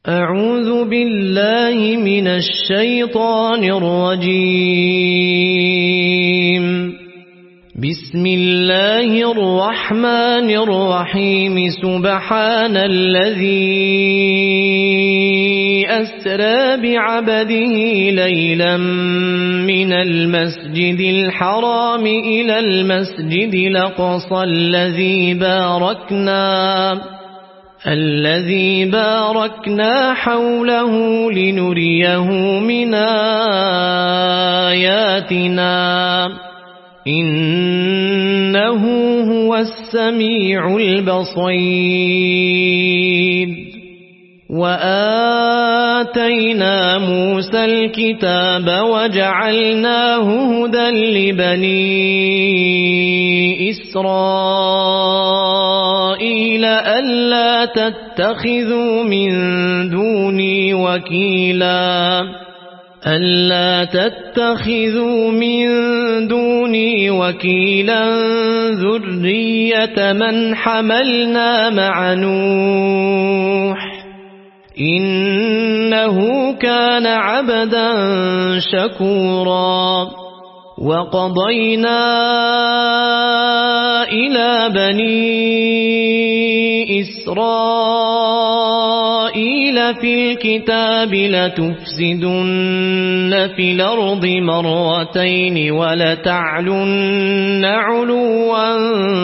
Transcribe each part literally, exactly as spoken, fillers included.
أعوذ بالله من الشيطان الرجيم. بسم الله الرحمن الرحيم. سبحان الذي أسرى بعبده ليلا من المسجد الحرام إلى المسجد الأقصى الذي باركنا الذي باركنا حوله لنريه من آياتنا إنه هو السميع البصير. وآتينا موسى الكتاب وجعلناه هدى لبني إسرائيل ألا تتخذوا من دوني وكيلا ألا تتخذوا من دوني وكيلا ذرية من حملنا مع نوح إنه كان عبدا شكورا. وقضينا إلى بني إسرائيل في الكتاب لتفسدن في الأرض مرتين ولتعلن علوا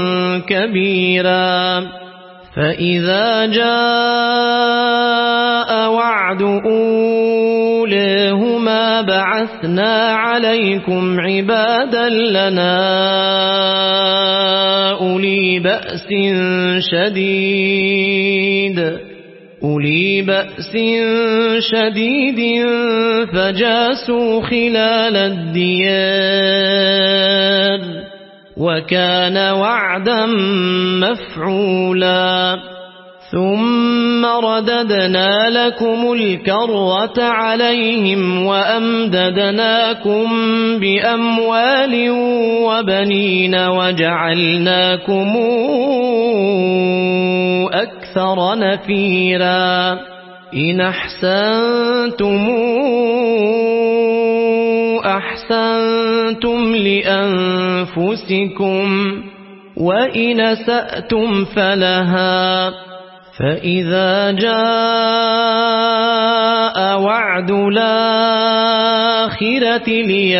كبيرا. فإذا جاء وعد أولاهما بعثنا عليكم عبادا لنا أولي بأس شديد أولي بأس شديد فجاسوا خلال الديار وكان وعدا مفعولا. ثم رددنا لكم الكرة عليهم وأمددناكم بأموال وبنين وجعلناكم أكثر نفيرا. إن أحسنتم أحسنتم لأنفسكم وإن أسأتم فلها. فإذا جاء وعد الآخرة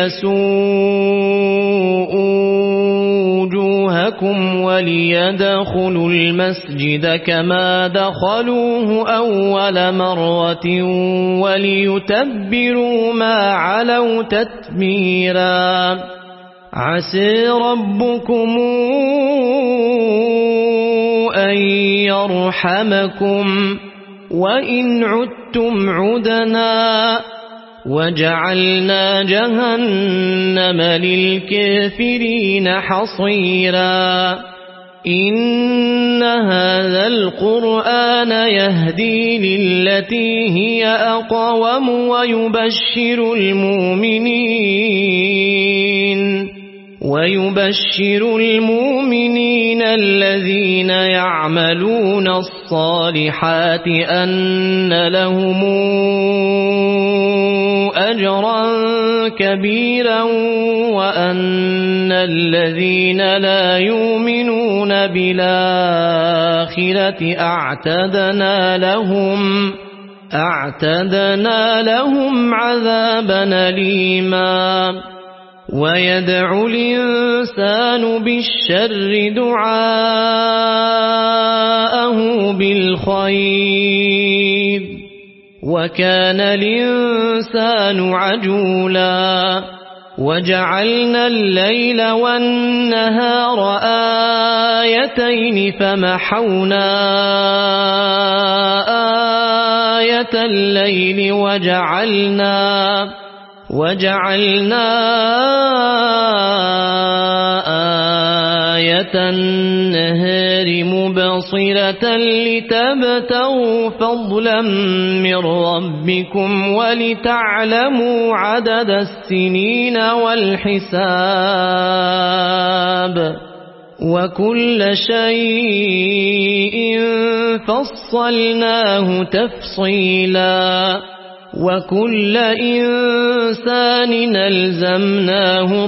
ليسوءوا وجوهكم وليدخلوا المسجد كما دخلوه أول مرة وليتبروا ما علوا تتبيرا. عسى ربكم أن يرحمكم وإن عدتم عدنا وجعلنا جهنم للكافرين حصيرا. إن هذا القرآن يهدي للتي هي أقوم ويبشر المؤمنين ويبشر المؤمنين الذين يعملون الصالحات أن لهم أجرا كبيرا وأن الذين لا يؤمنون بالآخرة أعتدنا لهم أعتدنا لهم عذابا أليما. ويدعو الإنسان بالشر دعاءه بالخير وكان الإنسان عجولا. وجعلنا الليل والنهار آيتين فمحونا آية الليل وجعلنا وجعلنا آية النهار مبصرة لتبتغوا فضلا من ربكم ولتعلموا عدد السنين والحساب وكل شيء فصلناه تفصيلا وكل إنسان ألزمناه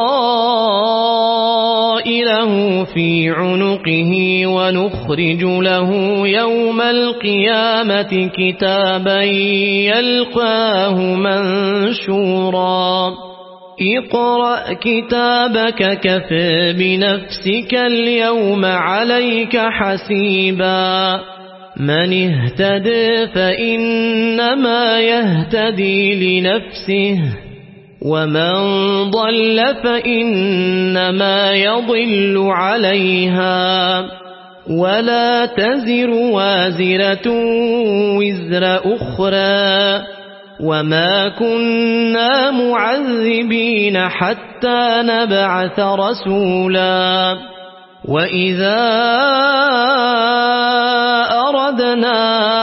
طائره في عنقه ونخرج له يوم القيامة كتابا يلقاه منشورا اقرأ كتابك كفى بنفسك اليوم عليك حسيبا من اهتدى فإنما يهتدي لنفسه ومن ضل فإنما يضل عليها ولا تزر وازرة وزر أخرى وما كنا معذبين حتى نبعث رسولا وإذا أردنا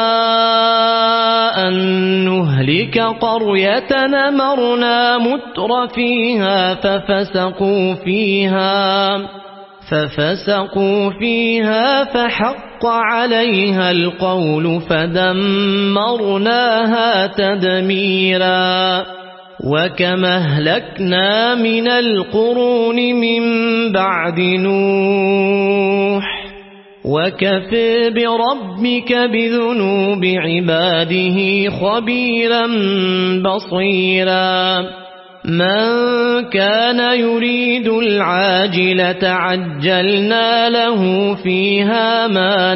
أن نهلك قرية أمرنا متر فيها ففسقوا فيها ففسقوا فيها فحق عليها القول فدمرناها تدميرا وكما أهلكنا من القرون من بعد نوح وكفى بربك بذنوب عباده خبيرا بصيرا من كان يريد العاجلة عجلنا له فيها ما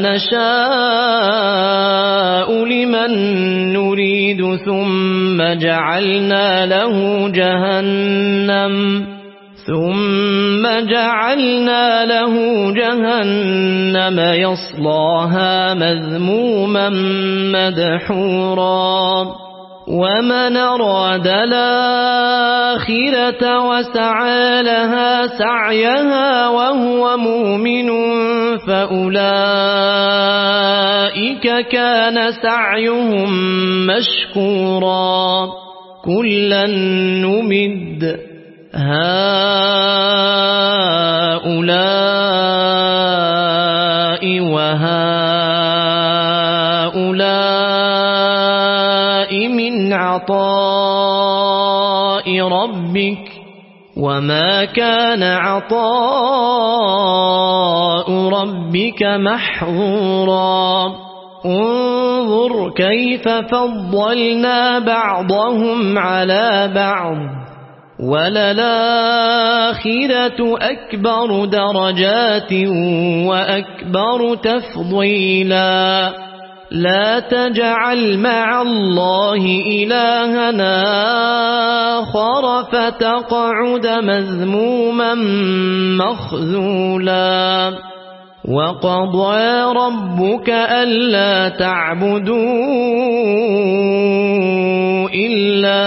نشاء لمن نريد ثم جعلنا له جهنم ثم جعلنا له جهنم يصلاها مذموما مدحورا ومن أراد الآخرة وسعى لها سعيها وهو مؤمن فأولئك كان سعيهم مشكورا كلا نمد هؤلاء وهؤلاء من عطاء ربك وما كان عطاء ربك محظورا انظر كيف فضلنا بعضهم على بعض وللآخرة أكبر درجات وأكبر تفضيلا لا تجعل مع الله إلهنا آخر فتقعد مذموما مخذولا وقضى ربك ألا تعبدوا إلا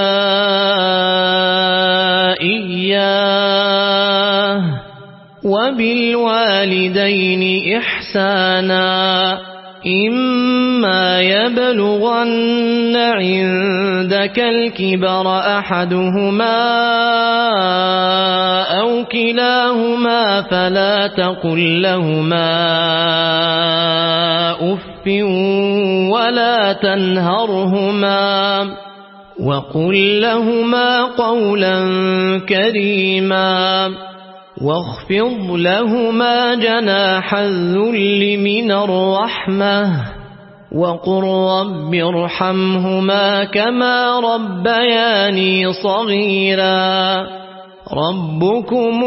إياه وبالوالدين إحسانا إما يبلغن عندك الكبر أحدهما أو كلاهما فلا تقل لهما أف ولا تنهرهما وقل لهما قولا كريما واخفض لهما جناح الذل من الرحمة وقل رب ارحمهما كما ربياني صغيرا ربكم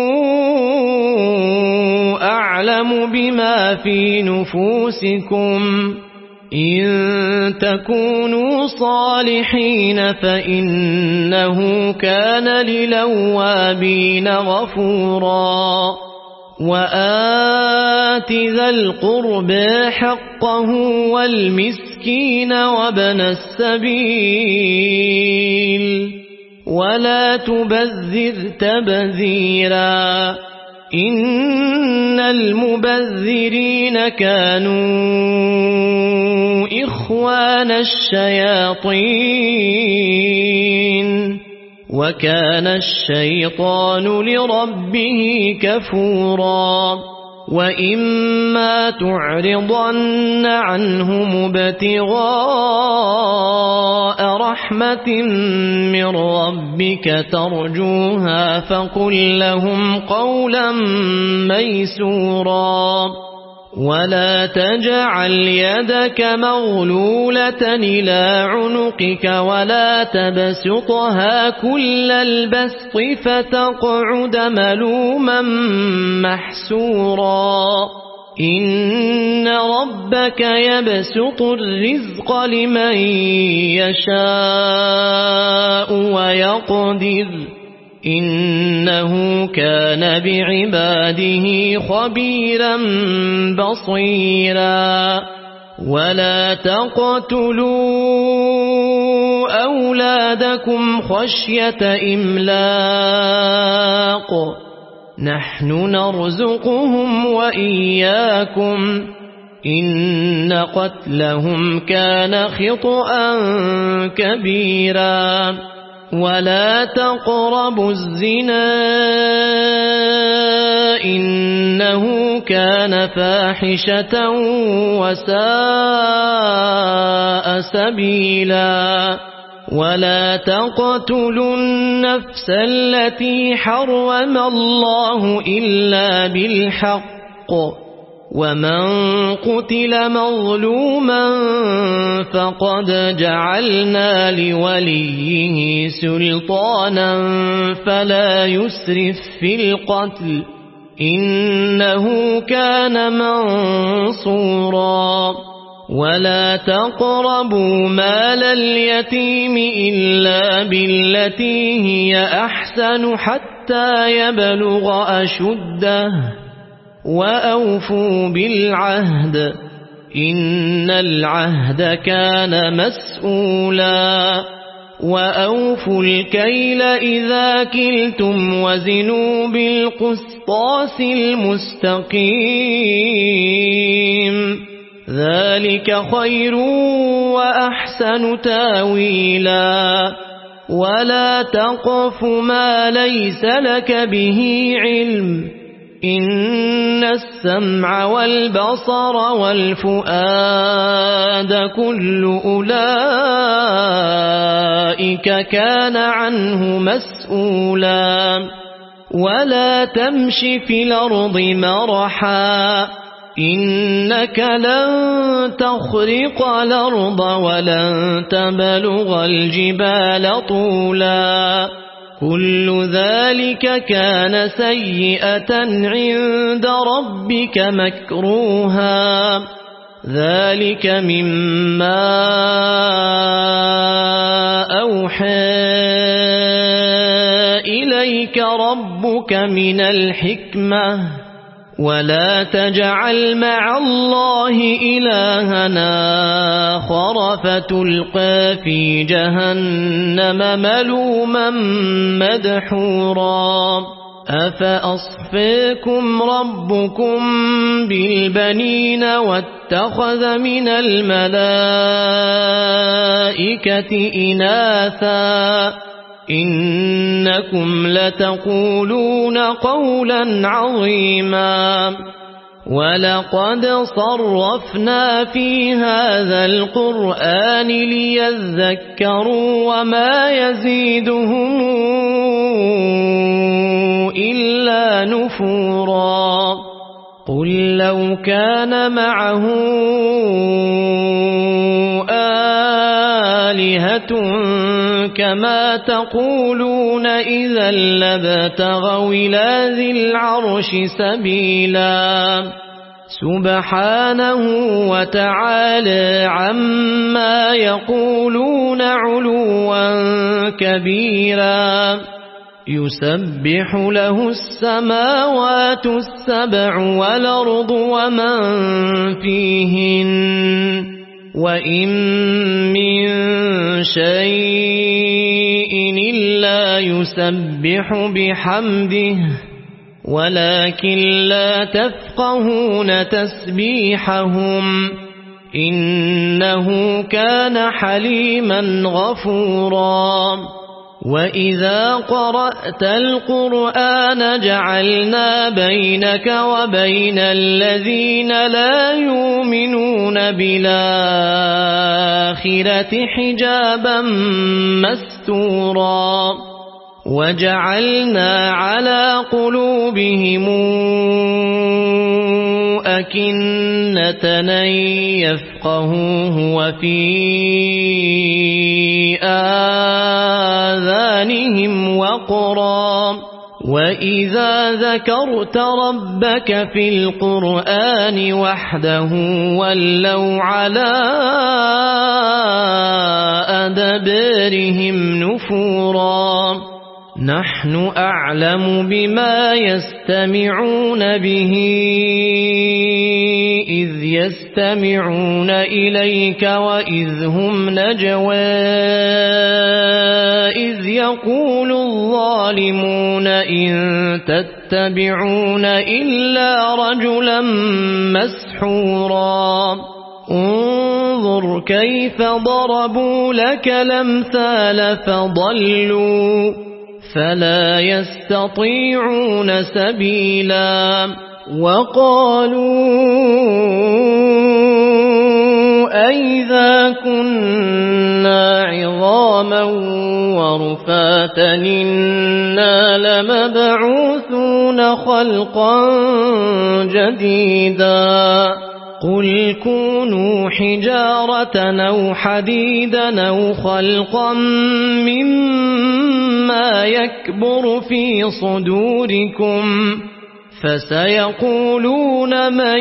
أعلم بما في نفوسكم إن تكونوا صالحين فإنه كان للأوابين غفورا وآت ذا القربى حقه والمسكين وابن السبيل ولا تبذر تبذيرا إن المبذرين كانوا إخوان الشياطين وكان الشيطان لربه كفورا وإما تعرضن عنهم ابتغاء رحمة من ربك ترجوها فقل لهم قولا ميسورا ولا تجعل يدك مغلولة إلى عنقك ولا تبسطها كل البسط فتقعد ملوما محسورا إن ربك يبسط الرزق لمن يشاء ويقدر إنه كان بعباده خبيرا بصيرا ولا تقتلوا أولادكم خشية إملاق نحن نرزقهم وإياكم إن قتلهم كان خطأ كبيرا ولا تقربوا الزنا إنه كان فاحشة وساء سبيلا ولا تقتلوا النفس التي حرم الله إلا بالحق ومن قتل مظلوما فقد جعلنا لوليه سلطانا فلا يسرف في القتل إنه كان منصورا ولا تقربوا مال اليتيم إلا بالتي هي أحسن حتى يبلغ أشده وأوفوا بالعهد إن العهد كان مسؤولا وأوفوا الكيل إذا كلتم وزنوا بالقسطاس المستقيم ذلك خير وأحسن تاويلا ولا تقف ما ليس لك به علم إن السمع والبصر والفؤاد كل أولئك كان عنه مسؤولا ولا تمش في الأرض مرحا إنك لن تخرق الأرض ولن تبلغ الجبال طولا كل ذلك كان سيئة عند ربك مكروها ذلك مما أوحى إليك ربك من الحكمة ولا تجعل مع الله إلهنا آخر فتلقى في جهنم ملوما مدحورا أفأصفاكم ربكم بالبنين واتخذ من الملائكة إناثا إنكم لتقولون قولا عظيما ولقد صرفنا في هذا القرآن ليذكروا وما يزيدهم إلا نفورا قل لو كان معه آلهة كما تقولون إذا لابتغوا إلى ذي العرش سبيلا سبحانه وتعالى عما يقولون علوا كبيرا يسبح له السماوات السبع والأرض ومن فيهن وإن من شيء إلا يسبح بحمده ولكن لا تفقهون تسبيحهم إنه كان حليما غفورا وإذا قرأت القرآن جعلنا بينك وبين الذين لا يؤمنون بالآخرة حجابا مستورا وجعلنا على قلوبهم أكنة أن يفقهوه وفي آذانهم وقرا وإذا ذكرت ربك في القرآن وحده ولوا على أدبارهم نفورا نحن أعلم بما يستمعون به إذ يستمعون إليك وإذ هم نجوى إذ يقول الظالمون إن تتبعون إلا رجلا مسحورا انظر كيف ضربوا لك الأمثال فضلوا فلا يستطيعون سبيلا وقالوا أئذا كنا عظاما ورفاتا إنا لمبعوثون خلقا جديدا قل كونوا حجارة أو حديدا أو خلقا مما يكبر في صدوركم فسيقولون من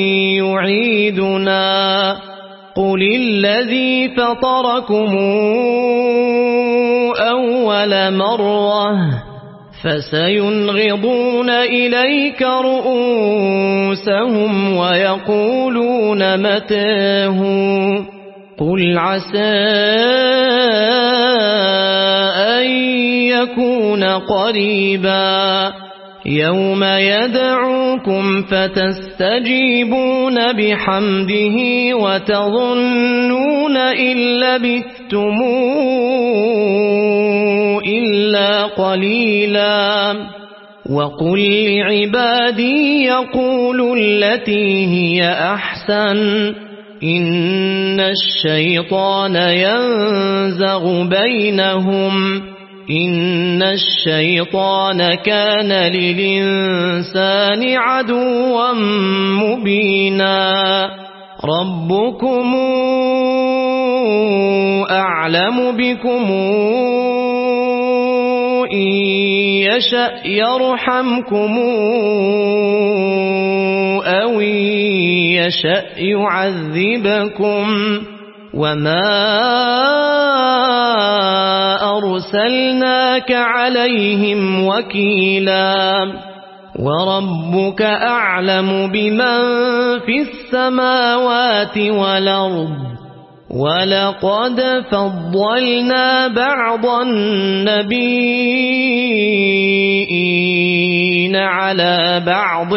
يعيدنا قل الذي فطركم أول مرة فسينغضون إليك رؤوسهم ويقولون متاه قل عسى أن يكون قريبا يوم يدعوكم فتستجيبون بحمده وتظنون إن لبثتم إلا قليلا وقل لعبادي يقولوا التي هي أحسن إن الشيطان ينزغ بينهم إن الشيطان كان للإنسان عدوا مبينا ربكم أعلم بكم إن يشأ يرحمكم أو يشأ يعذبكم وما أرسلناك عليهم وكيلا وربك أعلم بمن في السماوات والأرض ولقد فضلنا بعض النبيين على بعض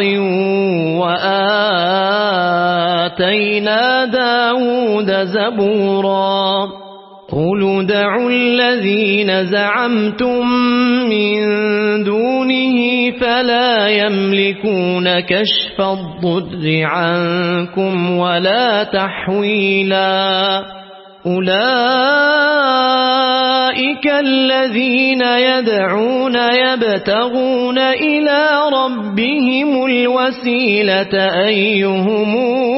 وآتينا داود زبورا قل ادعوا الذين زعمتم من دونه فلا يملكون كشف الضر عنكم ولا تحويلا أولئك الذين يدعون يبتغون إلى ربهم الوسيلة أيهم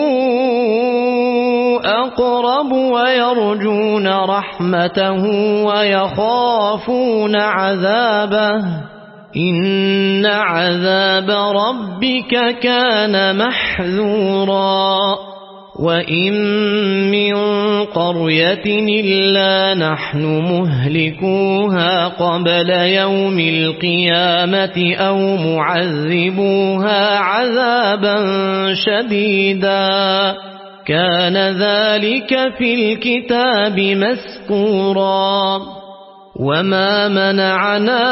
أقرب ويرجون رحمته ويخافون عذابه إن عذاب ربك كان محذورا وإن من قرية إلا نحن مهلكوها قبل يوم القيامة أو معذبوها عذابا شديدا كان ذلك في الكتاب مسطورا وما منعنا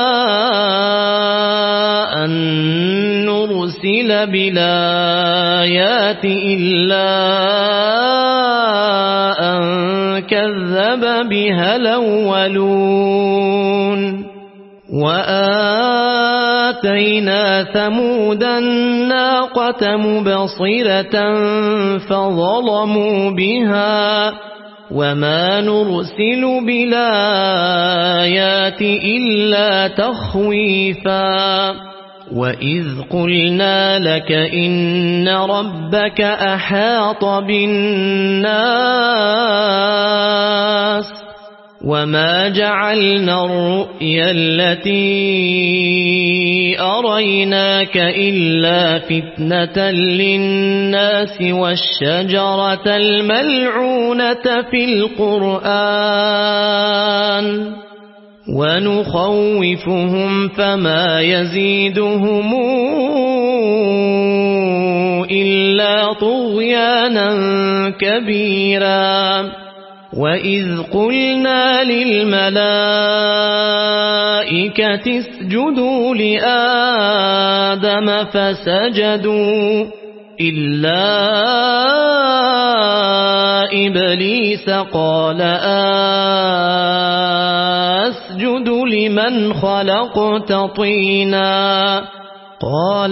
أن نرسل بالآيات إلا أن كذب بها الأولون وآتينا ثمود الناقة مبصرة فظلموا بها وما نرسل بالآيات إلا تخويفا وإذ قلنا لك إن ربك أحاط بالناس وما جعلنا الرؤيا التي أريناك إلا فتنة للناس والشجرة الملعونة في القرآن ونخوفهم فما يزيدهم إلا طغيانا كبيرا وإذ قلنا للملائكة اسجدوا لآدم فسجدوا إلا إبليس قال أسجد لمن خلقت طينا قال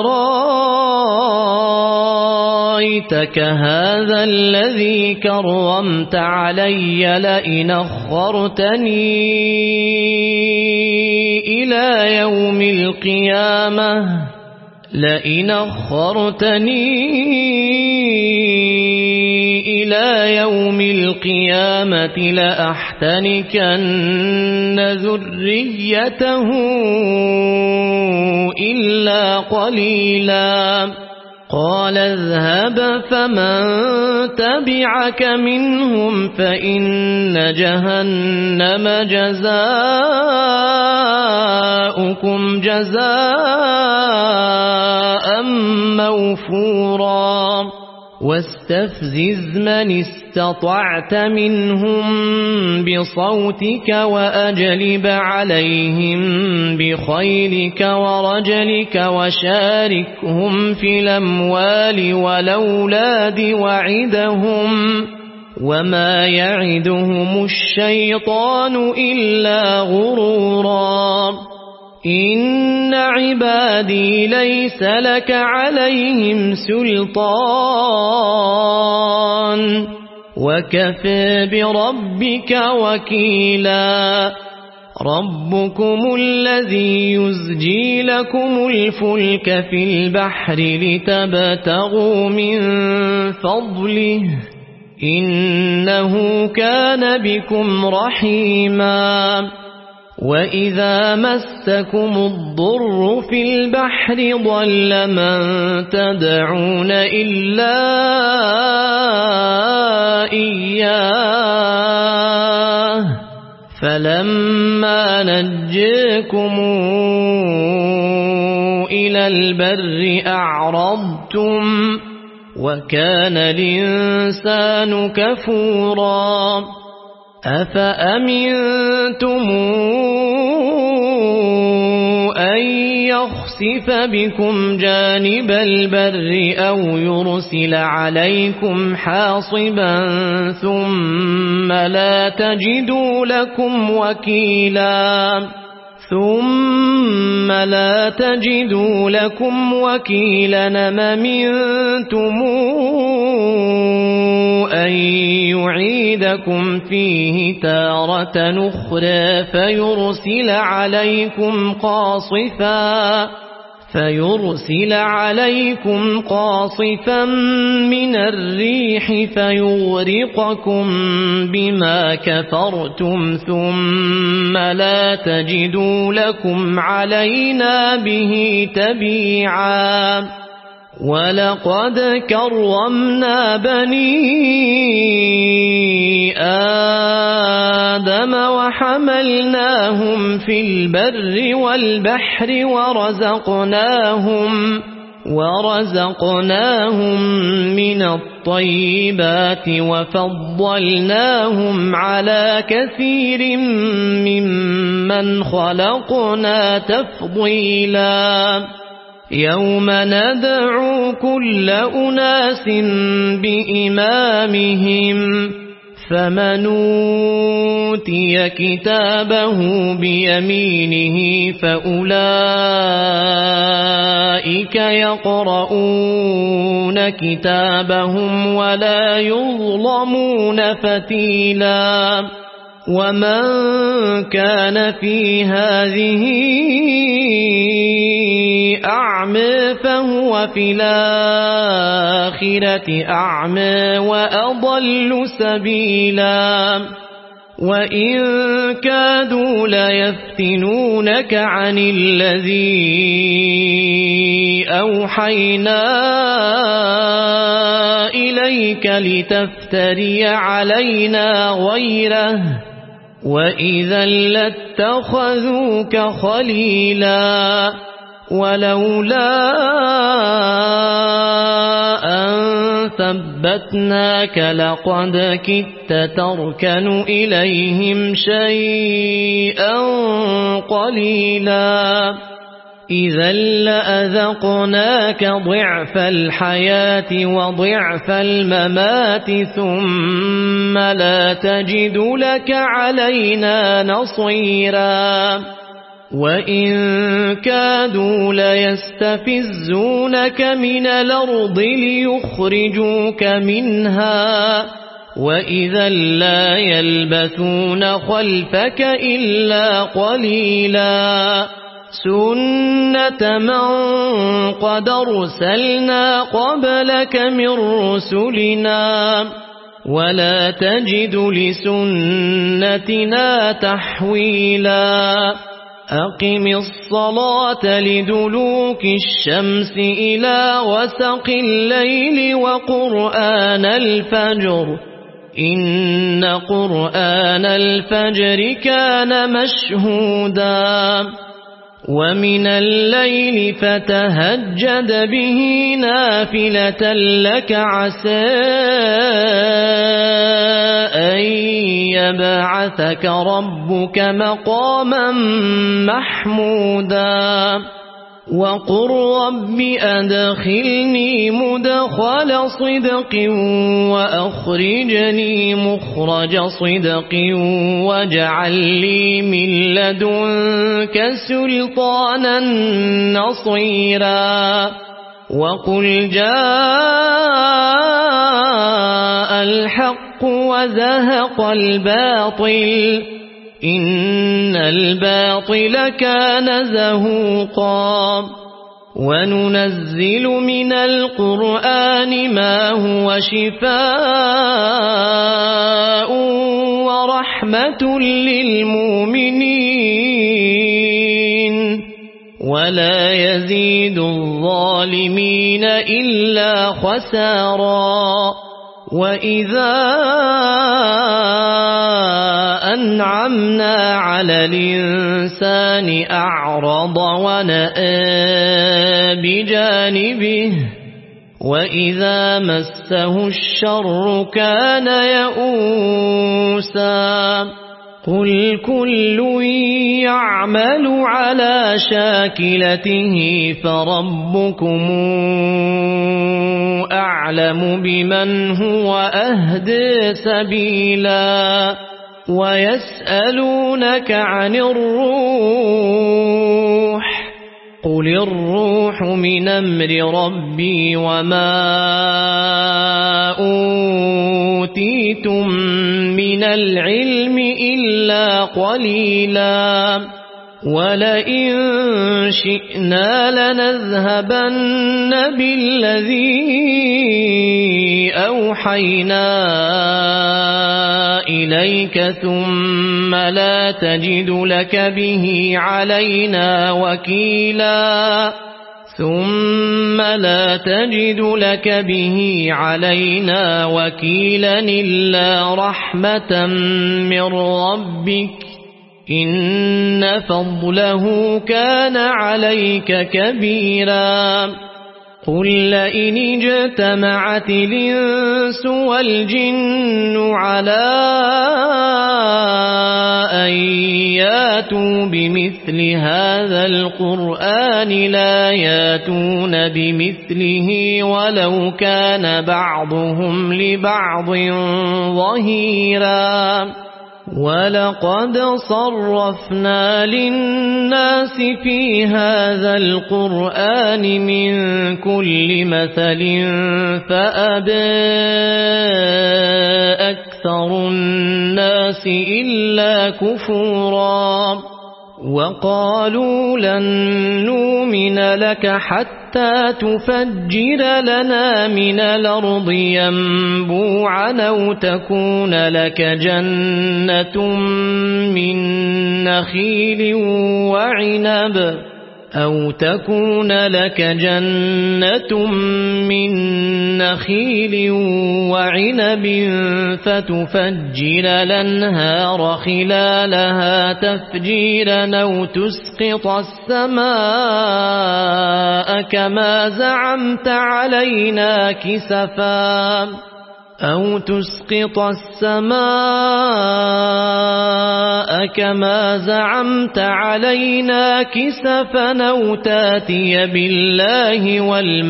أرأيتك هذا الذي كرمت علي لئن أخرتني إلى يوم القيامة لئن أخرتني إلى يوم القيامة لأحتنكن ذريته إلا قليلا قال اذهب فمن تبعك منهم فإن جهنم جزاؤكم جزاء موفورا واستفزز من استطعت منهم بصوتك وأجلب عليهم بخيلك ورجلك وشاركهم في الأموال والأولاد وعدهم وما يعدهم الشيطان إلا غرورا إن عبادي ليس لك عليهم سلطان وكفى بربك وكيلا ربكم الذي يزجي لكم الفلك في البحر لتبتغوا من فضله إنه كان بكم رحيما وإذا مسكم الضر في البحر ضل من تدعون إلا إياه فلما نجاكم إلى البر أعرضتم وكان الإنسان كفورا أفأمنتم أن يخسف بكم جانب البر أو يرسل عليكم حاصبا ثم لا تجدوا لكم وكيلا ثم لا تجدوا لكم وكيلا أمنتم أن يعيدكم فيه تارة أخرى فيرسل عليكم قاصفا فيرسل عليكم قاصفا من الريح فيغرقكم بما كفرتم ثم لا تجدوا لكم علينا به تبيعا ولقد كرمنا بني آدم وحملناهم في البر والبحر ورزقناهم ورزقناهم من الطيبات وفضلناهم على كثير ممن خلقنا تفضيلا يوم ندعو كل أناس بإمامهم فمن أوتي كتابه بيمينه فأولئك يقرؤون كتابهم ولا يظلمون فتيلا ومن كان في هذه أعمى فهو في الآخرة أعمى وأضل سبيلا وإن كادوا ليفتنونك عن الذي أوحينا إليك لتفتري علينا غيره وإذا لاتخذوك خليلا ولولا أن ثبتناك لقد كدت تركن إليهم شيئا قليلا إذا لأذقناك ضعف الحياة وضعف الممات ثم لا تجد لك علينا نصيرا وإن كادوا ليستفزونك من الأرض ليخرجوك منها وإذا لا يلبثون خلفك إلا قليلا سنة من قد أرسلنا قبلك من رسلنا ولا تجد لسنتنا تحويلا أقم الصلاة لدلوك الشمس إلى وسق الليل وقرآن الفجر إن قرآن الفجر كان مشهودا ومن الليل فتهجد به نافلة لك عسى أن يبعثك ربك مقاما محمودا وقل رب أدخلني مدخل صدق وأخرجني مخرج صدق واجعل لي من لدنك سلطانا نصيرا وقل جاء الحق وزهق الباطل إن الباطل كان زهوقا وننزل من القرآن ما هو شفاء ورحمة للمؤمنين ولا يزيد الظالمين إلا خسارا وإذا أنعمنا على الإنسان أعرض ونأى بجانبه وإذا مسه الشر كان يئوسا قل كل يعمل على شاكلته فربكم أعلم بمن هو أهدى سبيلا ويسألونك عن الروح قل الروح من أمر ربي وما أوتيتم من العلم إلا قليلا ولئن شئنا لنذهبن بالذي أوحينا إليك ثم لا تجد لك به علينا وكيلا ثم لا تجد لك به علينا وكيلا إلا رحمة من ربك إن فضله كان عليك كبيرا قل لئن اجتمعت الإنس والجن على أن ياتوا بمثل هذا القرآن لا ياتون بمثله ولو كان بعضهم لبعض ظهيرا ولقد صرفنا للناس في هذا القرآن من كل مثل فأبى أكثر الناس إلا كفورا وقالوا لن نؤمن لك حتى تفجر لنا من الأرض ينبوعا أو تكون لك جنة من نخيل وعنب أو تكون لك جنة من نخيل وعنب فتفجر الأنهار خلالها تفجيرا أو تسقط السماء كما زعمت علينا كسفا أو تسقط السماء كما زعمت علينا كسفا أو تاتي بالله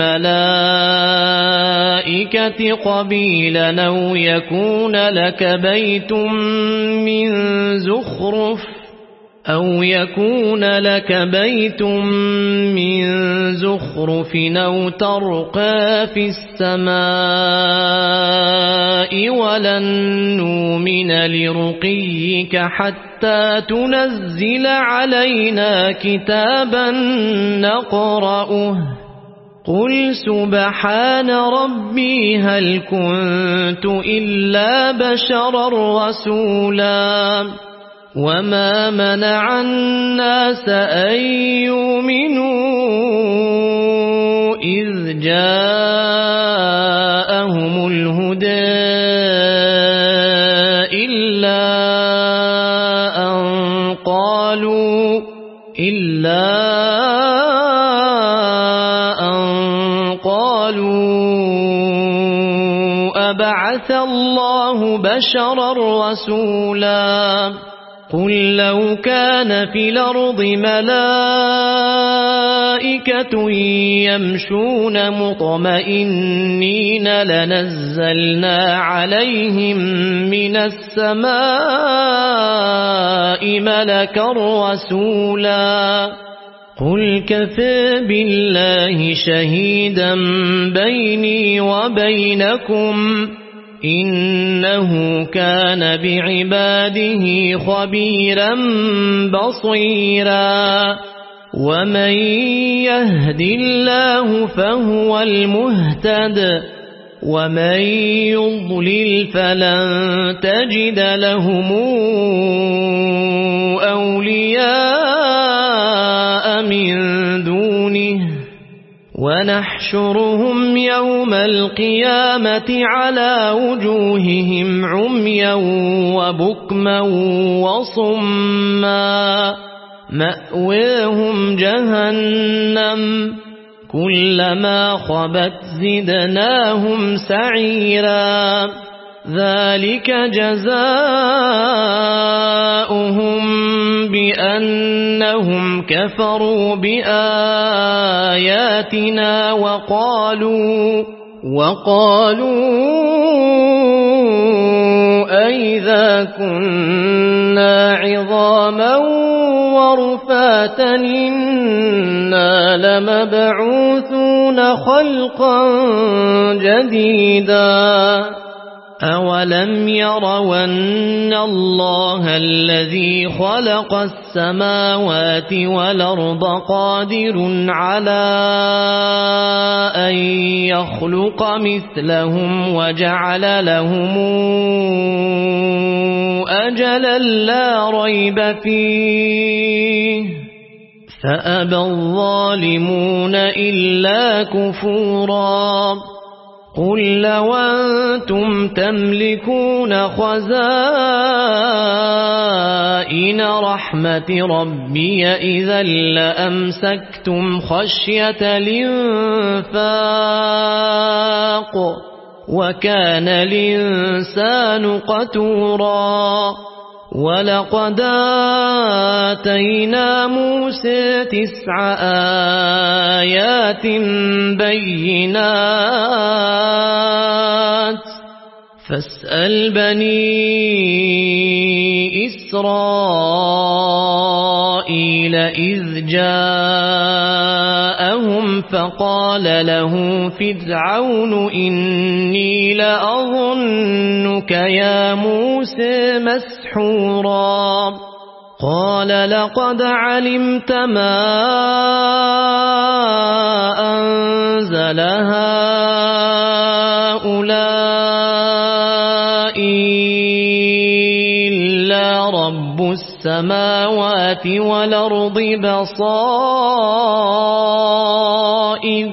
والملائكة قبيلا أو يكون لك بيت من زخرف أو يكون لك بيت من زخرف أو ترقى في السماء ولن نؤمن لرقيك حتى تنزل علينا كتابا نقرأه قل سبحان ربي هل كنت إلا بشرا رسولا وما منع الناس أن يؤمنوا إذ جاءهم الهدى إلا أن قالوا إلا أن قالوا أبعث الله بشرا رسولا قل لو كان في الأرض ملائكة يمشون مطمئنين لنزلنا عليهم من السماء ملكا رسولا قل كفى بالله شهيدا بيني وبينكم إنه كان بعباده خبيرا بصيرا ومن يهد الله فهو المهتد ومن يضلل فلن تجد لهم أولياء من دونه ونحشرهم يوم القيامة على وجوههم عميا وبكما وصما مأواهم جهنم كلما خبت زدناهم سعيرا ذلك جزاؤهم بأنهم كفروا بآياتنا وقالوا وقالوا أئذا كنا عظاما ورفاتا إنا لمبعوثون خلقا جديدا أولم يروا أن الله الذي خلق السماوات والأرض قادر على أن يخلق مثلهم وجعل لهم أجلا لا ريب فيه فأبى الظالمون إلا كفورا قل لو أنتم تملكون خزائن رحمة ربي إذا لأمسكتم خشية الإنفاق وكان الإنسان قتورا ولقد آتينا موسى تسع آيات بينات فاسأل بني إسرائيل إذ جاءهم فقال له فرعون إني لأظنك يا موسى مسحورا قال لقد علمت ما أنزل هؤلاء إلا رب السماوات والأرض بصائر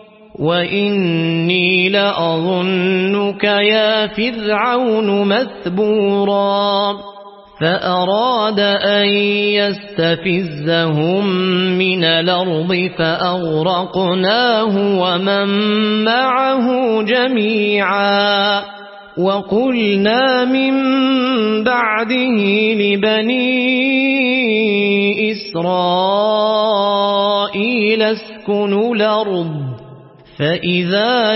وإني لأظنك يا فرعون مثبورا فأراد أن يستفزهم من الأرض فأغرقناه ومن معه جميعا وقلنا من بعده لبني إسرائيل اسكنوا الأرض فإذا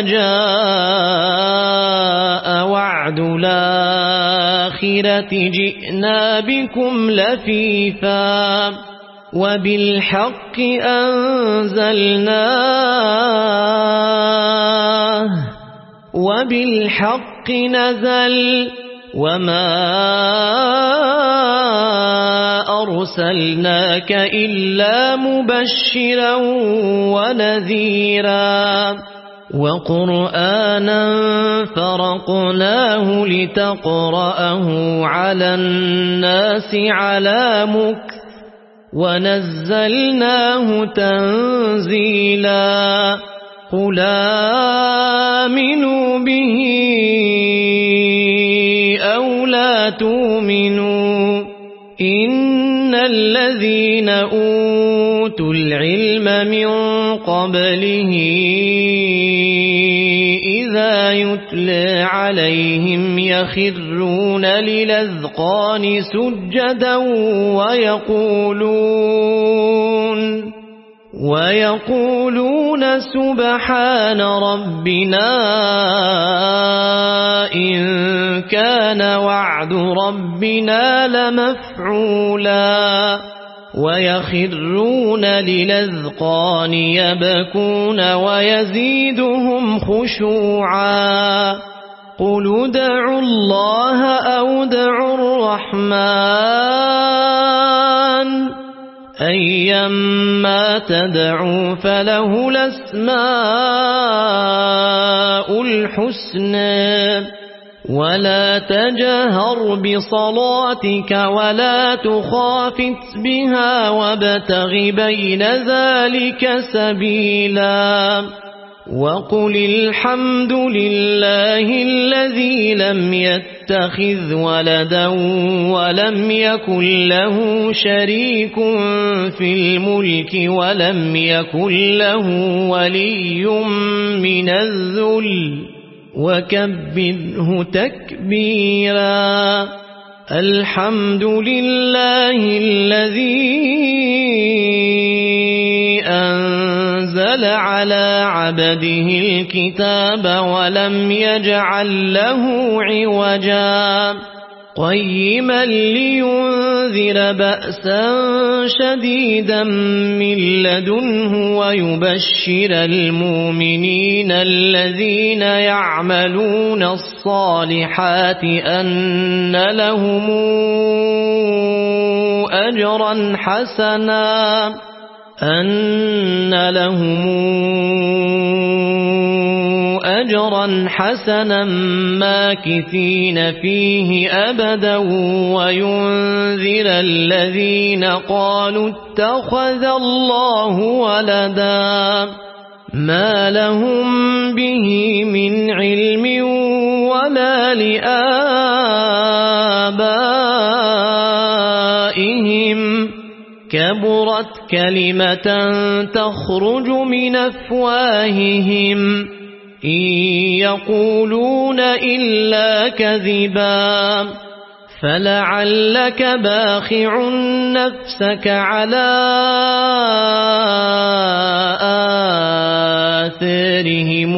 جاء وعد الآخرة جئنا بكم لفيفا وبالحق أنزلناه وبالحق نزل وما أرسلناك إلا مبشرا ونذيرا وقرآنا فرقناه لتقرأه على الناس على مكث ونزلناه تنزيلا قل آمنوا به أو لا تؤمنوا إن الذين أوتوا العلم من قبله إذا يتلى عليهم يخرون للأذقان سجدا ويقولون ويقولون سبحان ربنا إن كان وعد ربنا لمفعولا ويخرون للأذقان يبكون ويزيدهم خشوعا قل ادعوا الله أو ادعوا الرحمن أيما تدعوا فله الأسماء الحسنى ولا تجهر بصلاتك ولا تخافت بها وابتغ بين ذلك سبيلا وقل الحمد لله الذي لم يتخذ ولدا ولم يكن له شريك في الملك ولم يكن له ولي من الذل وكبره تكبيرا الحمد لله الذي أنزل على عبده الكتاب ولم يجعل له عوجا قيما لينذر بأسا شديدا من لدنه ويبشر المؤمنين الذين يعملون الصالحات أن لهم أجرا حسنا أن لهم أجرا حسنا ماكثين فيه أبدا وينذر الذين قالوا اتخذ الله ولدا ما لهم به من علم ولا لآبائهم كبرت كلمة تخرج من أفواههم إن يقولون إلا كذبا فلعلك باخع نفسك على آثارهم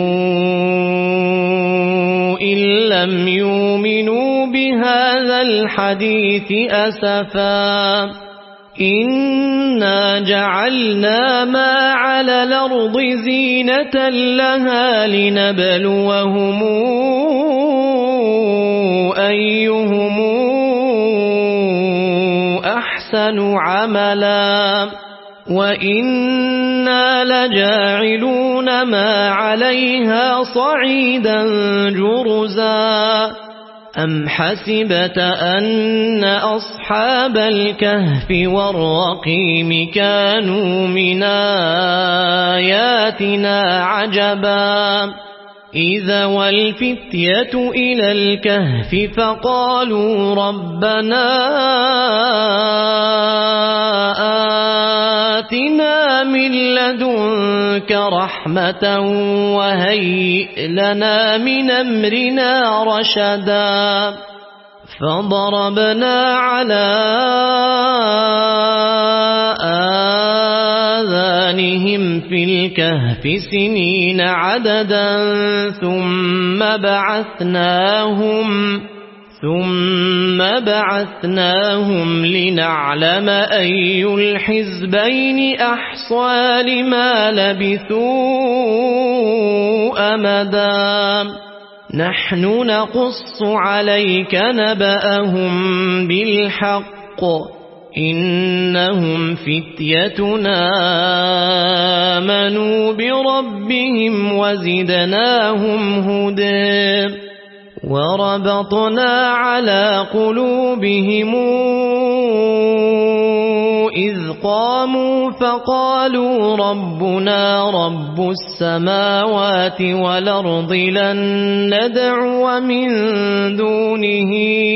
إن لم يؤمنوا بهذا الحديث أسفا إنا جعلنا ما على الأرض زينة لها لنبلوهم أيهم أحسن عملا وإنا لجاعلون ما عليها صعيدا جرزا أم حسبت أن أصحاب الكهف والرقيم كانوا من آياتنا عجبا إذا والفتية إلى الكهف فقالوا ربنا آتنا من لدنك رحمة وهيئ لنا من أمرنا رشدا فضربنا على آذانهم في الكهف سنين عددا ثم بعثناهم ثم بعثناهم لنعلم أي الحزبين أحصى لما لبثوا أمدا نحن نقص عليك نبأهم بالحق إنهم فتيتنا آمنوا بربهم وزدناهم هدى وربطنا على قلوبهم إذ قاموا فقالوا ربنا رب السماوات والأرض لن ندعو من دونه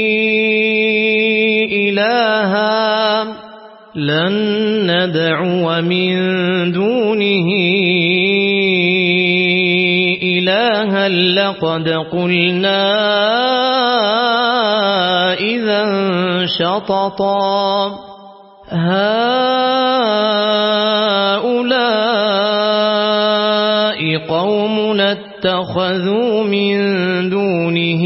إلها لن ندعو من دونه إلها لقد قلنا إذا شططا هؤلاء قومنا اتخذوا من دونه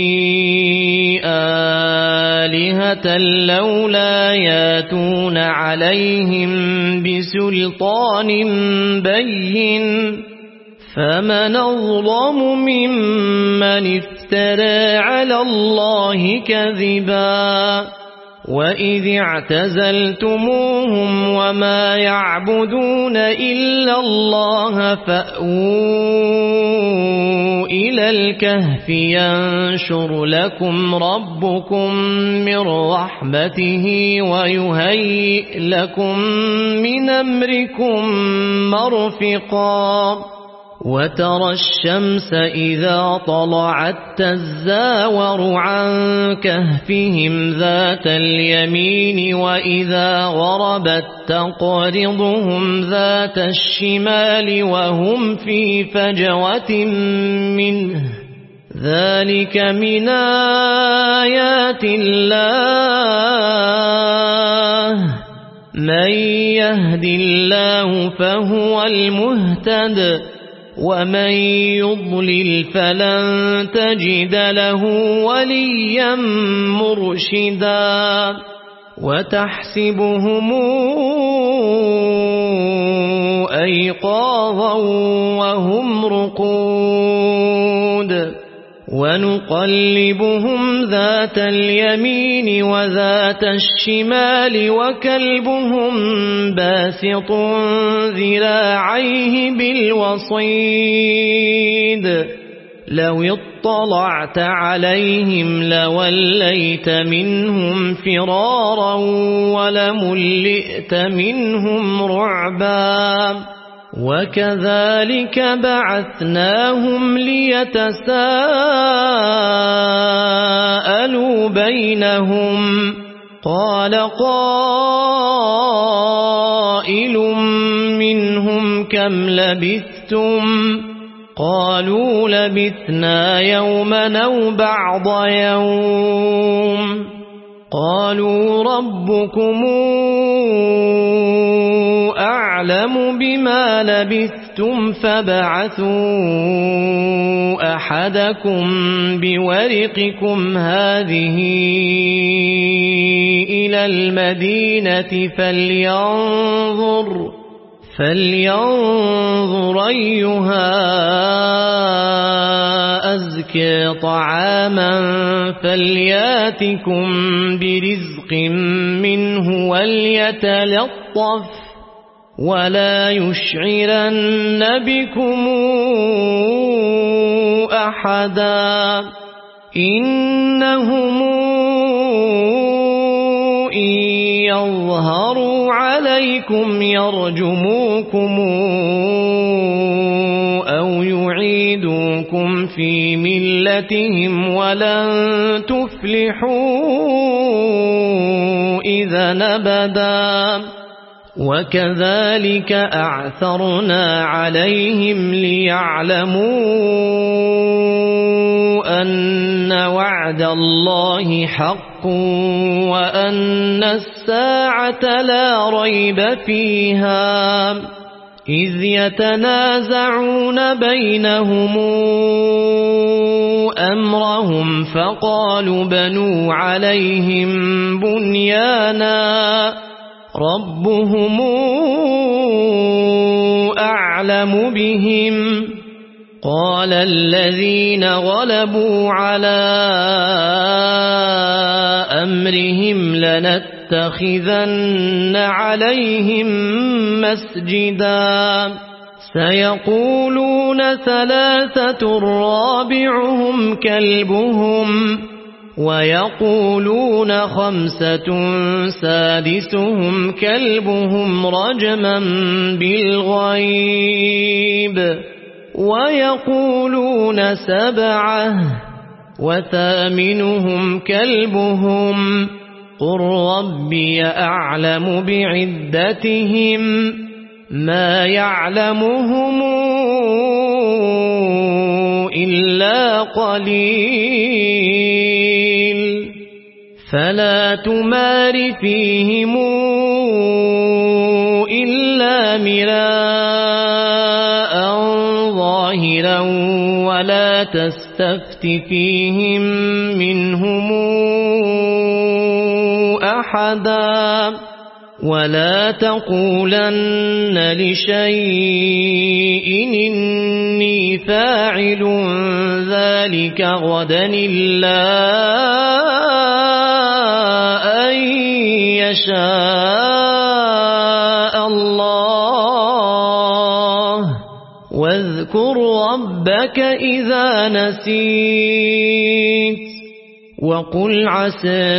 آلهة لولا ياتون عليهم بسلطان بين فمن أظلم ممن افترى على الله كذبا وإذ اعتزلتموهم وما يعبدون إلا الله فأووا إلى الكهف ينشر لكم ربكم من رحمته ويهيئ لكم من أمركم مرفقا وترى الشمس إذا طلعت تزاور عن كهفهم ذات اليمين وإذا غربت تقرضهم ذات الشمال وهم في فجوة منه ذلك من آيات الله من يهد الله فهو المهتد ومن يضلل فلن تجد له وليا مرشدا وتحسبهم أيقاظا وهم رقود ونقلبهم ذات اليمين وذات الشمال وكلبهم باسط ذراعيه بالوصيد لو اطلعت عليهم لوليت منهم فرارا ولملئت منهم رعبا وكذلك بعثناهم ليتساءلوا بينهم قال قائل منهم كم لبثتم قالوا لبثنا يوما أو بعض يوم قالوا ربكم أعلم بما لبثتم فابعثوا أحدكم بورقكم هذه إلى المدينة فلينظر فلينظر أيها أزكى طعاما فلياتكم برزق منه وليتلطف ولا يشعرن بكم أحدا إنهم إن يظهروا عليكم يرجموكم أو يعيدوكم في ملتهم ولن تفلحوا إذا أبدا وكذلك أعثرنا عليهم ليعلموا أن وعد الله حق وأن الساعة لا ريب فيها إذ يتنازعون بينهم أمرهم فقالوا بنوا عليهم بنيانا ربهم أعلم بهم قال الذين غلبوا على أمرهم لنتخذن عليهم مسجدا سيقولون ثلاثة رابعهم كلبهم ويقولون خمسة سادسهم كلبهم رجما بالغيب ويقولون سبعة وثامنهم كلبهم قل ربي أعلم بعدتهم ما يعلمهم إلا قليل فلا تمار فيهم إلا مراء ظاهرا ولا تستفت فيهم منهم أحدا ولا تقولن لشيء إني فاعل ذلك غدا إلا أن يشاء الله واذكر ربك إذا نسيت وقل عسى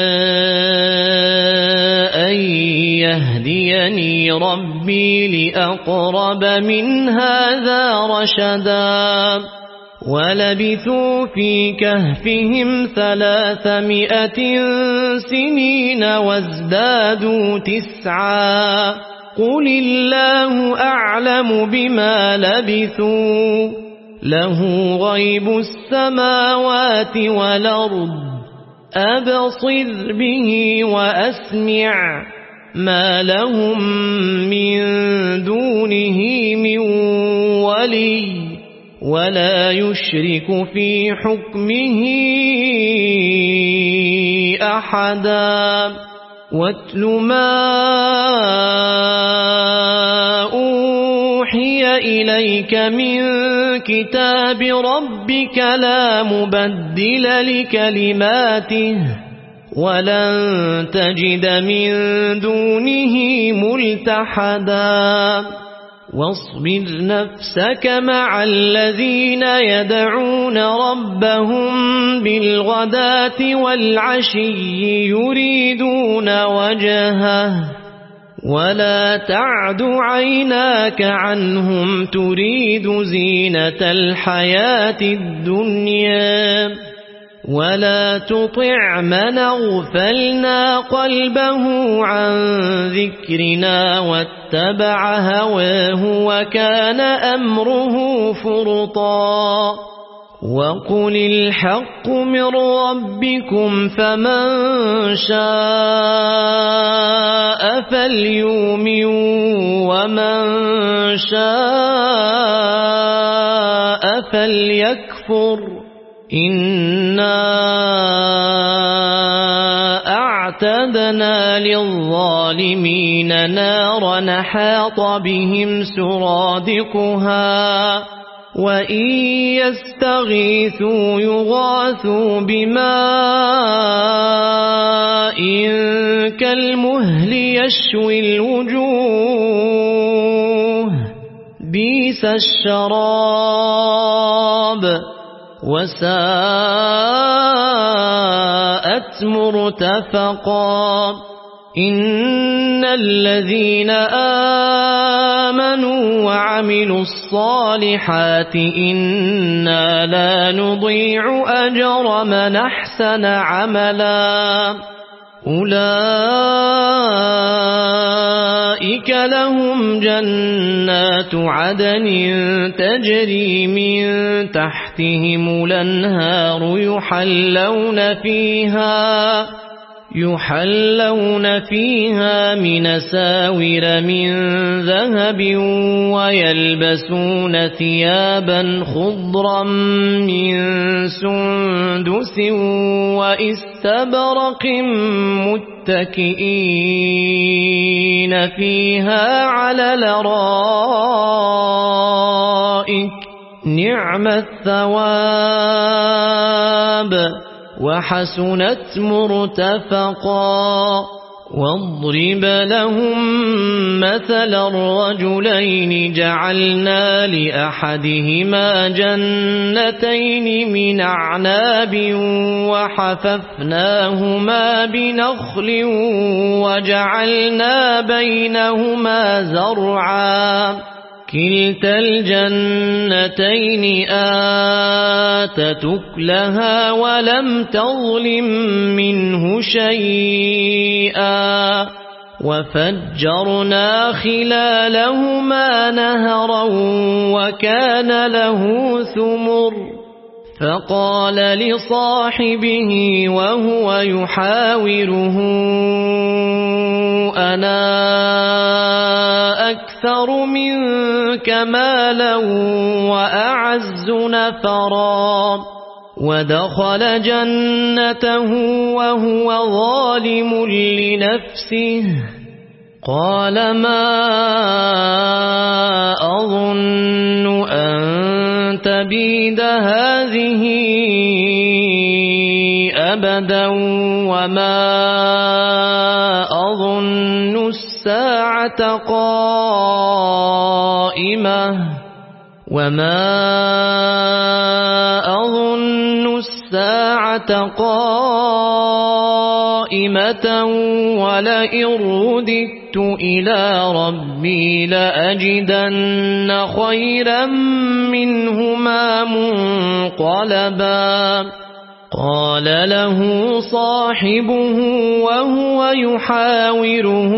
أن يهديني ربي لأقرب من هذا رشدا ولبثوا في كهفهم ثلاثمائة سنين وازدادوا تسعا قل الله أعلم بما لبثوا له غيب السماوات والأرض أبصر به وأسمع ما لهم من دونه من ولي ولا يشرك في حكمه أحدا واتل ما أوحي إليك من كتاب ربك لا مبدل لكلماته ولن تجد من دونه ملتحدا واصبر نفسك مع الذين يدعون ربهم بالغداة والعشي يريدون وجهه ولا تعد عيناك عنهم تريد زينة الحياة الدنيا ولا تطع من اغفلنا قلبه عن ذكرنا واتبع هواه وكان أمره فرطا وقل الحق من ربكم فمن شاء فليؤمن ومن شاء فليكفر إنا أعتدنا للظالمين نارا حاط بهم سرادقها وإن يستغيثوا يغاثوا بماء كالمهل يشوي الوجوه بئس الشراب وساءت مرتفقا إن الذين آمنوا وعملوا الصالحات إنا لا نضيع أجر من أحسن عملا أولئك لهم جنات عدن تجري من تحتهم الأنهار يحلون فيها يحلون فيها من ساور من ذهب ويلبسون ثيابا خضرا من سندس واستبرق متكئين فيها على الأرائك نعم الثواب وحسنت مرتفقا واضرب لهم مثل الرجلين جعلنا لأحدهما جنتين من أعناب وحففناهما بنخل وجعلنا بينهما زرعا كلتا الجنتين آتت أكلها ولم تظلم منه شيئا وفجرنا خلالهما نهرا وكان له ثمر فقال لصاحبه وهو يحاوره أنا أكثر منك مالا وأعز نفرا ودخل جنته وهو ظالم لنفسه قال ما أظن أن تبيد هذه أبدا وما أظن الساعة قائمة وما أظن الساعة قائمة ولئن رددت إلى ربي لأجدن خيرا منهما منقلبا قال له صاحبه وهو يحاوره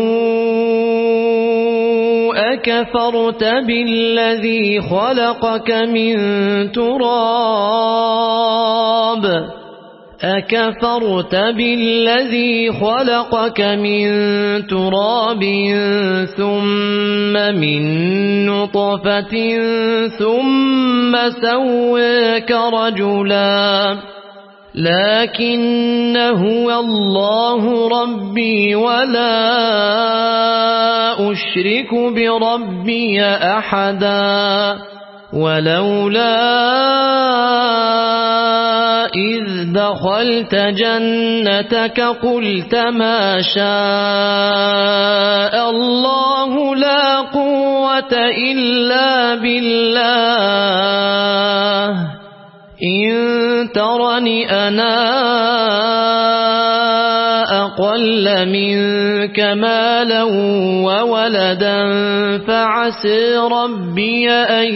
أكفرت بالذي خلقك من تراب أكفرت بالذي خلقك من تراب ثم من نطفة ثم سواك رجلا لكن هو الله ربي ولا أشرك بربي أحدا ولولا إذ دخلت جنتك قلت ما شاء الله لا قوة إلا بالله إن ترني أنا أقل منك مالا وولدا فعسى ربي أن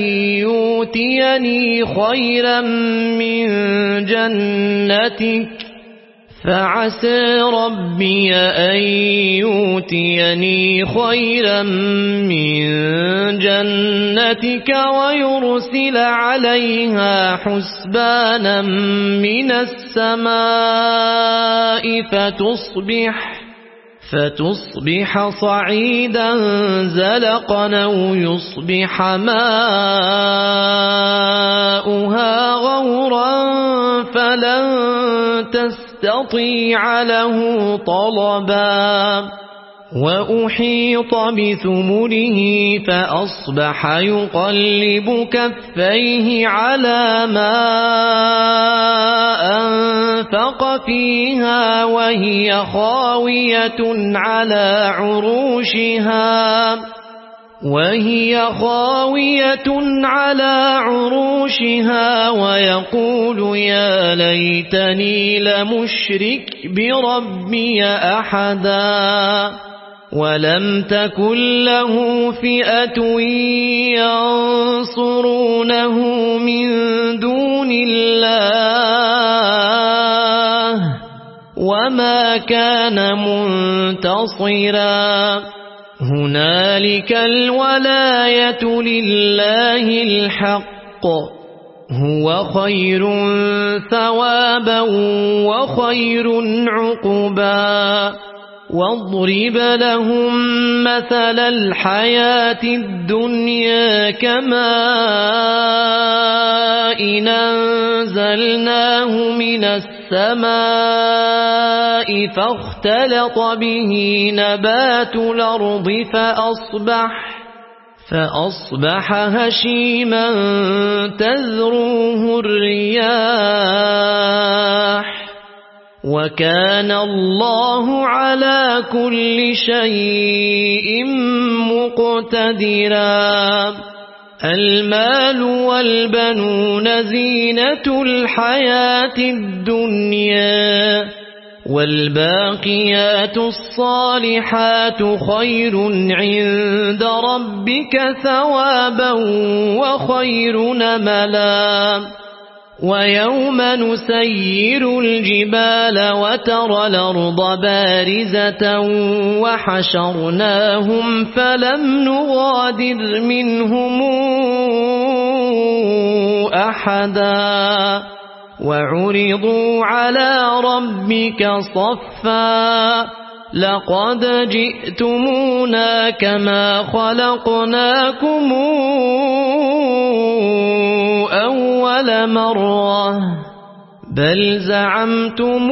يؤتيني خيرا من جنتك فعسى ربي أن يؤتيني خيرا من جنتك ويرسل عليها حسبانا من السماء فتصبح فتصبح صعيدا زلقا أو يصبح ماؤها غورا فلن تستطيع له طلبا وأحيط بثمره فأصبح يقلب كفيه على ما أنفق فيها وهي خاوية على عروشها وهي خاوية على عروشها ويقول يا ليتني لمشرك بربي أحدا ولم تكن له فئة ينصرونه من دون الله وما كان منتصرا هنالك الولاية لله الحق هو خير ثوابا وخير عقبا واضرب لهم مثل الحياة الدنيا كماء أنزلناه من السماء فاختلط به نبات الأرض فأصبح فأصبح هشيما تذروه الرياح وكان الله على كل شيء مقتدرا المال والبنون زينة الحياة الدنيا والباقيات الصالحات خير عند ربك ثوابا وخير نملا ويوم نسير الجبال وترى الأرض بارزة وحشرناهم فلم نغادر منهم أحدا وعرضوا على ربك صفا لقد جئتمونا كما خلقناكم أول مرة بل زعمتم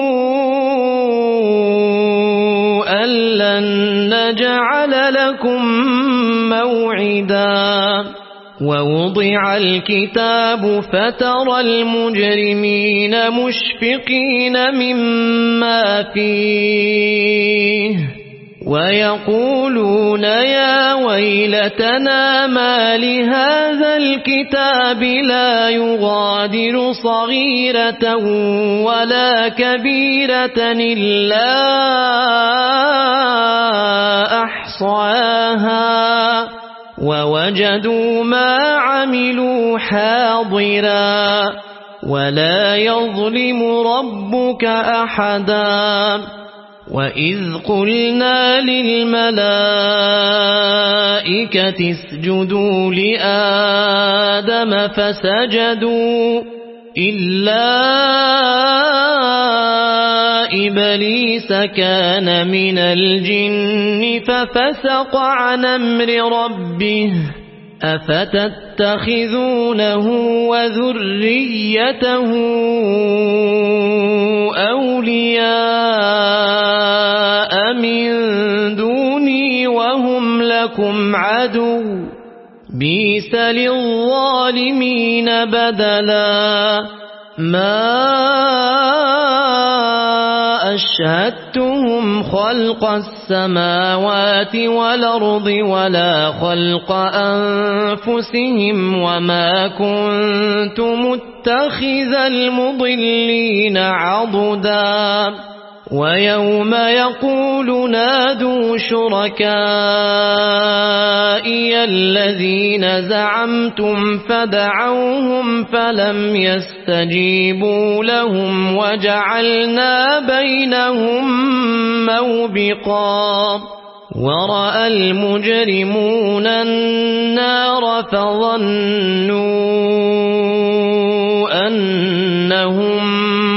أن لن نجعل لكم موعدا ووضع الكتاب فترى المجرمين مشفقين مما فيه ويقولون يا ويلتنا ما لهذا الكتاب لا يغادر صغيرة ولا كبيرة إلا أحصاها ووجدوا ما عملوا حاضرا ولا يظلم ربك أحدا وإذ قلنا للملائكة اسجدوا لآدم فسجدوا إلا إبليس كان من الجن ففسق عن أمر ربه أفتتخذونه وذريته أولياء من دوني وهم لكم عدو بئس للظالمين بدلا ما أشهدتهم خلق السماوات والأرض ولا خلق أنفسهم وما كنت متخذ المضلين عضدا ويوم يقول نادوا شركائي الذين زعمتم فدعوهم فلم يستجيبوا لهم وجعلنا بينهم موبقا ورأى المجرمون النار فظنوا أنهم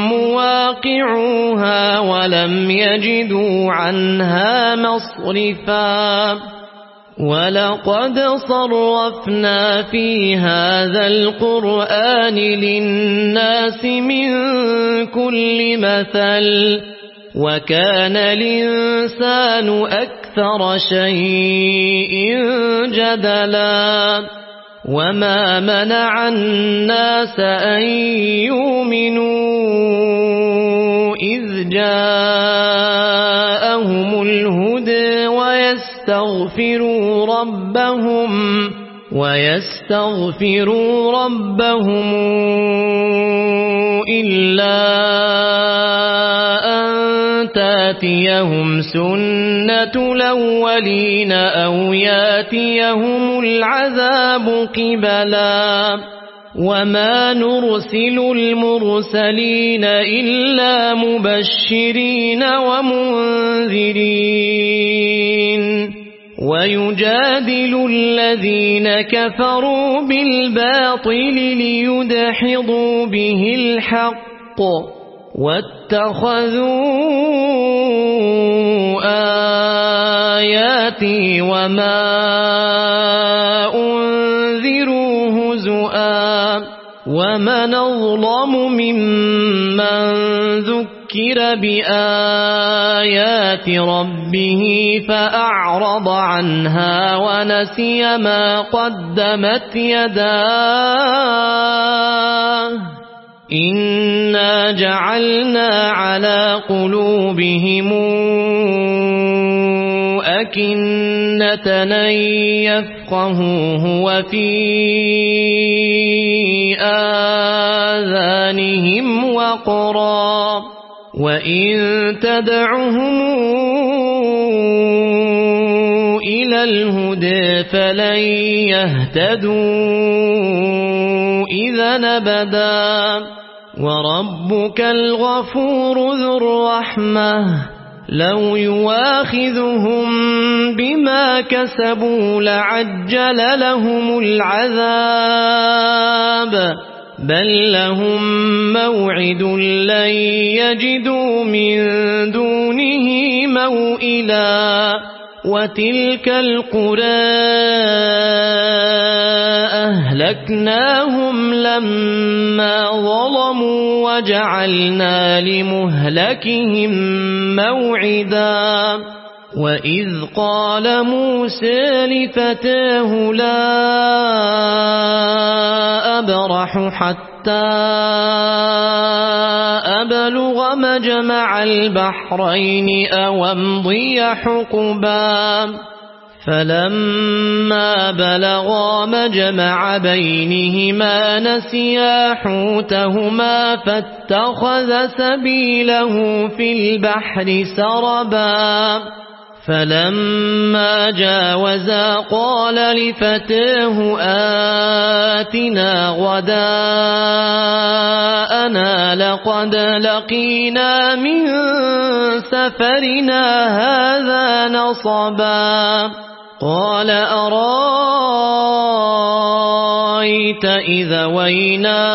مواقعوها ولم يجدوا عنها مصرفا ولقد صرفنا في هذا القرآن للناس من كل مثل وكان الإنسان أكثر شيء جدلا وما منع الناس أن يؤمنوا إذ جاءهم الهدى ويستغفروا ربهم ويستغفروا ربهم إلا أن تاتيهم سنة الأولين أو ياتيهم العذاب قبلا وما نرسل المرسلين إلا مبشرين ومنذرين ويجادل الذين كفروا بالباطل ليدحضوا به الحق واتخذوا آياتي وما أنذروا هزؤا ومن أظلم ممن ذكر بآيات ربه فأعرض عنها ونسي ما قدمت يداه إنا جعلنا على قلوبهم أكنة أن يفقهوه وفي آذانهم وقرا وإن تدعهم إلى الهدى فلن يهتدوا إذا أبدا وربك الغفور ذو الرحمة لو يواخذهم بما كسبوا لعجل لهم العذاب بل لهم موعد لن يجدوا من دونه موئلا وتلك القرى أهلكناهم لما ظلموا وجعلنا لمهلكهم موعدا وإذ قال موسى لفتاه لا أبرح حتى أبلغ مجمع البحرين أو أمضي حقبا فلما بلغا مجمع بينهما نسيا حوتهما فاتخذ سبيله في البحر سربا فلما جاوزا قال لفتاه آتنا غداءنا لقد لقينا من سفرنا هذا نصبا قال أرأيت إذا وينا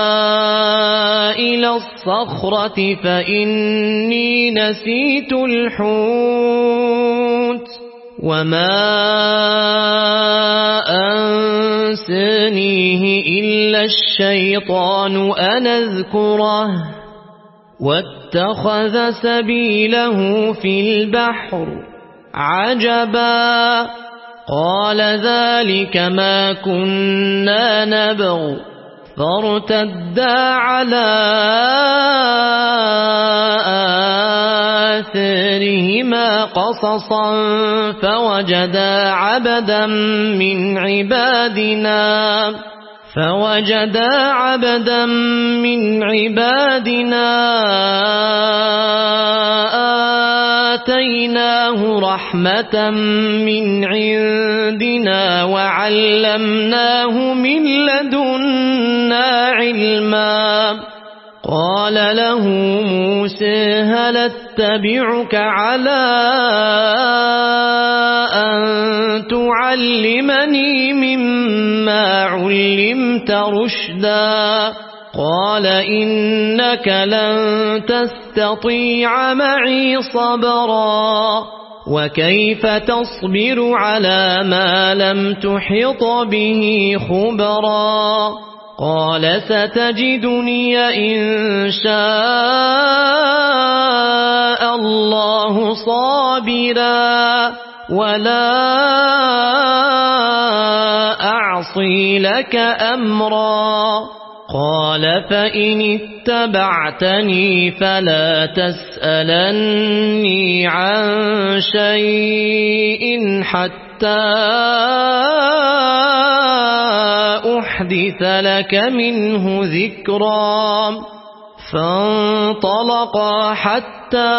إلى الصخرة فإني نسيت الحوت وما أنسانيه إلا الشيطان أن أذكره واتخذ سبيله في البحر عجبا قال ذلك ما كنا نبغ فارتدا على آثارهما قصصا فوجدا عبدا من عبادنا فوجدا عبدا من عبادنا آتيناه رحمة من عندنا وعلمناه من لدنا علما قال له موسى هل اتبعك على أن تعلمني مما علمت رشدا قال إنك لن تستطيع معي صبرا وكيف تصبر على ما لم تحط به خبرا قال ستجدني إن شاء الله صابرا ولا أعصي لك أمرا قال فإن اتبعتني فلا تسألني عن شيء حتى أحدث لك منه ذكرا فانطلقا حتى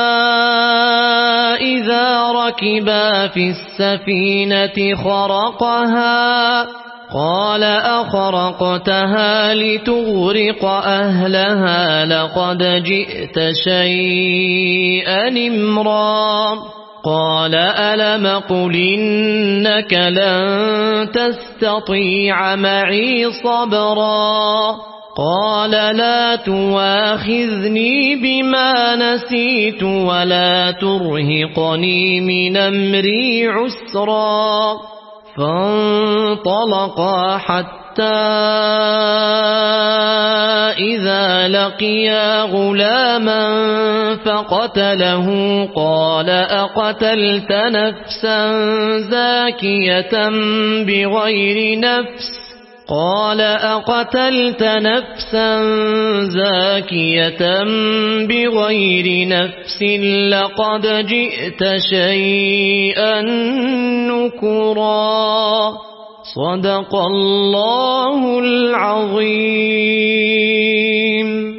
إذا ركبا في السفينة خرقها قال أخرقتها لتغرق أهلها لقد جئت شيئا إمرا قال ألم قل إنك لن تستطيع معي صبرا قال لا تواخذني بما نسيت ولا ترهقني من أمري عسرا فانطلقا حتى إذا لقيا غلاما فقتله قال أقتلت نفسا زاكية بغير نفس قال أقتلت نفسا زاكية بغير نفس لقد جئت شيئا نكرا صدق الله العظيم.